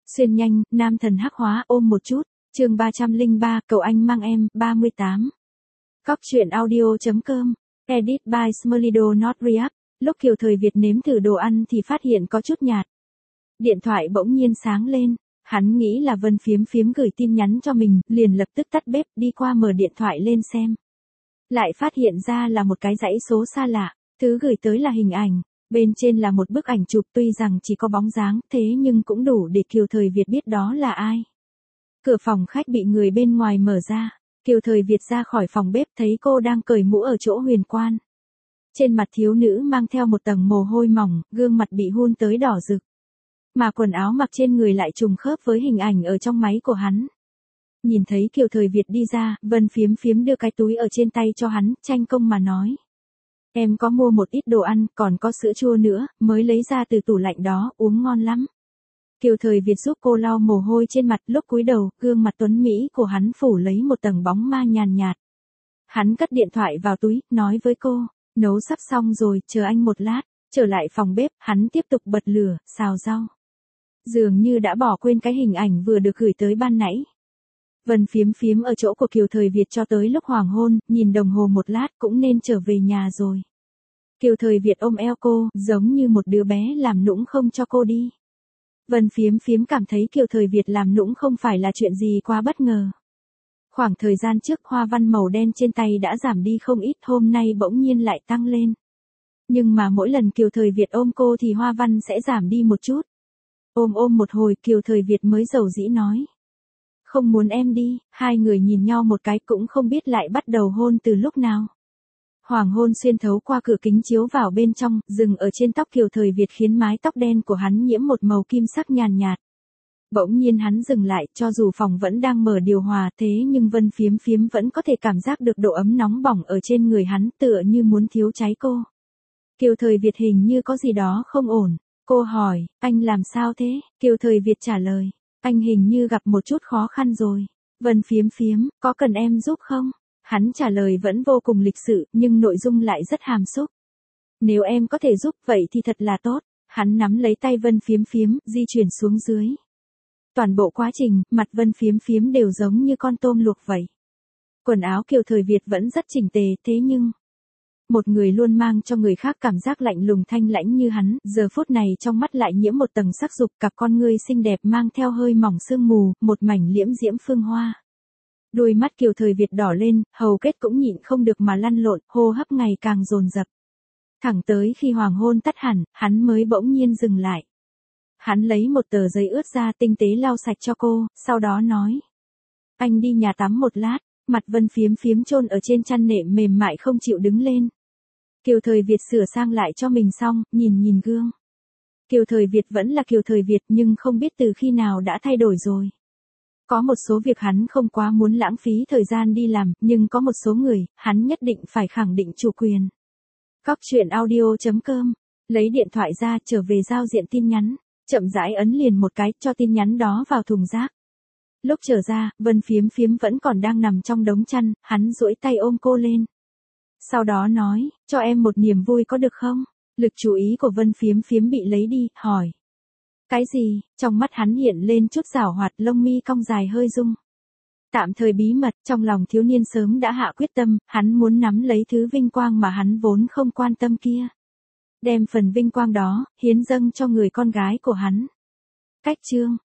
Xuyên nhanh, nam thần hắc hóa ôm một chút. Chương 303, cậu anh mang em, 38. Cóc truyện audio.com. Edit by Smolido Not React. Lúc Kiều Thời Việt nếm thử đồ ăn thì phát hiện có chút nhạt. Điện thoại bỗng nhiên sáng lên. Hắn nghĩ là Vân Phiếm Phiếm gửi tin nhắn cho mình, liền lập tức tắt bếp đi qua mở điện thoại lên xem. Lại phát hiện ra là một cái dãy số xa lạ. Thứ gửi tới là hình ảnh. Bên trên là một bức ảnh chụp, tuy rằng chỉ có bóng dáng, thế nhưng cũng đủ để Kiều Thời Việt biết đó là ai. Cửa phòng khách bị người bên ngoài mở ra. Kiều Thời Việt ra khỏi phòng bếp thấy cô đang cởi mũ ở chỗ huyền quan. Trên mặt thiếu nữ mang theo một tầng mồ hôi mỏng, gương mặt bị hun tới đỏ rực. Mà quần áo mặc trên người lại trùng khớp với hình ảnh ở trong máy của hắn. Nhìn thấy Kiều Thời Việt đi ra, Vân Phiếm Phiếm đưa cái túi ở trên tay cho hắn, tranh công mà nói. Em có mua một ít đồ ăn, còn có sữa chua nữa, mới lấy ra từ tủ lạnh đó, uống ngon lắm. Kiều Thời Việt giúp cô lau mồ hôi trên mặt, lúc cúi đầu, gương mặt tuấn mỹ của hắn phủ lấy một tầng bóng ma nhàn nhạt. Hắn cất điện thoại vào túi, nói với cô, nấu sắp xong rồi, chờ anh một lát. Trở lại phòng bếp, hắn tiếp tục bật lửa, xào rau. Dường như đã bỏ quên cái hình ảnh vừa được gửi tới ban nãy. Vân Phiếm Phiếm ở chỗ của Kiều Thời Việt cho tới lúc hoàng hôn, nhìn đồng hồ một lát cũng nên trở về nhà rồi. Kiều Thời Việt ôm eo cô, giống như một đứa bé làm nũng không cho cô đi. Vân Phiếm Phiếm cảm thấy Kiều Thời Việt làm nũng không phải là chuyện gì quá bất ngờ. Khoảng thời gian trước hoa văn màu đen trên tay đã giảm đi không ít, hôm nay bỗng nhiên lại tăng lên. Nhưng mà mỗi lần Kiều Thời Việt ôm cô thì hoa văn sẽ giảm đi một chút. Ôm một hồi Kiều Thời Việt mới dầu dĩ nói. Không muốn em đi, hai người nhìn nhau một cái cũng không biết lại bắt đầu hôn từ lúc nào. Hoàng hôn xuyên thấu qua cửa kính chiếu vào bên trong, dừng ở trên tóc Kiều Thời Việt khiến mái tóc đen của hắn nhiễm một màu kim sắc nhàn nhạt. Bỗng nhiên hắn dừng lại, cho dù phòng vẫn đang mở điều hòa thế nhưng Vân Phiếm Phiếm vẫn có thể cảm giác được độ ấm nóng bỏng ở trên người hắn, tựa như muốn thiêu cháy cô. Kiều Thời Việt hình như có gì đó không ổn. Cô hỏi, anh làm sao thế? Kiều Thời Việt trả lời, anh hình như gặp một chút khó khăn rồi. Vân Phiếm Phiếm, có cần em giúp không? Hắn trả lời vẫn vô cùng lịch sự, nhưng nội dung lại rất hàm xúc. Nếu em có thể giúp vậy thì thật là tốt. Hắn nắm lấy tay Vân Phiếm Phiếm, di chuyển xuống dưới. Toàn bộ quá trình, mặt Vân Phiếm Phiếm đều giống như con tôm luộc vậy. Quần áo Kiều Thời Việt vẫn rất chỉnh tề, thế nhưng một người luôn mang cho người khác cảm giác lạnh lùng thanh lãnh như hắn, giờ phút này trong mắt lại nhiễm một tầng sắc dục, cặp con ngươi xinh đẹp mang theo hơi mỏng sương mù, một mảnh liễm diễm phương hoa. Đôi mắt Kiều Thời Việt đỏ lên, hầu kết cũng nhịn không được mà lăn lộn, hô hấp ngày càng dồn dập. Thẳng tới khi hoàng hôn tắt hẳn, hắn mới bỗng nhiên dừng lại. Hắn lấy một tờ giấy ướt ra tinh tế lau sạch cho cô, sau đó nói. Anh đi nhà tắm một lát, mặt Vân Phiếm Phiếm chôn ở trên chăn nệm mềm mại không chịu đứng lên. Kiều Thời Việt sửa sang lại cho mình xong, nhìn gương. Kiều Thời Việt vẫn là Kiều Thời Việt nhưng không biết từ khi nào đã thay đổi rồi. Có một số việc hắn không quá muốn lãng phí thời gian đi làm, nhưng có một số người, hắn nhất định phải khẳng định chủ quyền. Cóc truyện audio.com. Lấy điện thoại ra trở về giao diện tin nhắn, chậm rãi ấn liền một cái cho tin nhắn đó vào thùng rác. Lúc trở ra, Vân Phiếm Phiếm vẫn còn đang nằm trong đống chăn, hắn duỗi tay ôm cô lên. Sau đó nói, cho em một niềm vui có được không? Lực chú ý của Vân Phiếm Phiếm bị lấy đi, hỏi. Cái gì? Trong mắt hắn hiện lên chút giảo hoạt, lông mi cong dài hơi rung. Tạm thời bí mật, trong lòng thiếu niên sớm đã hạ quyết tâm, hắn muốn nắm lấy thứ vinh quang mà hắn vốn không quan tâm kia. Đem phần vinh quang đó, hiến dâng cho người con gái của hắn. Cách chương.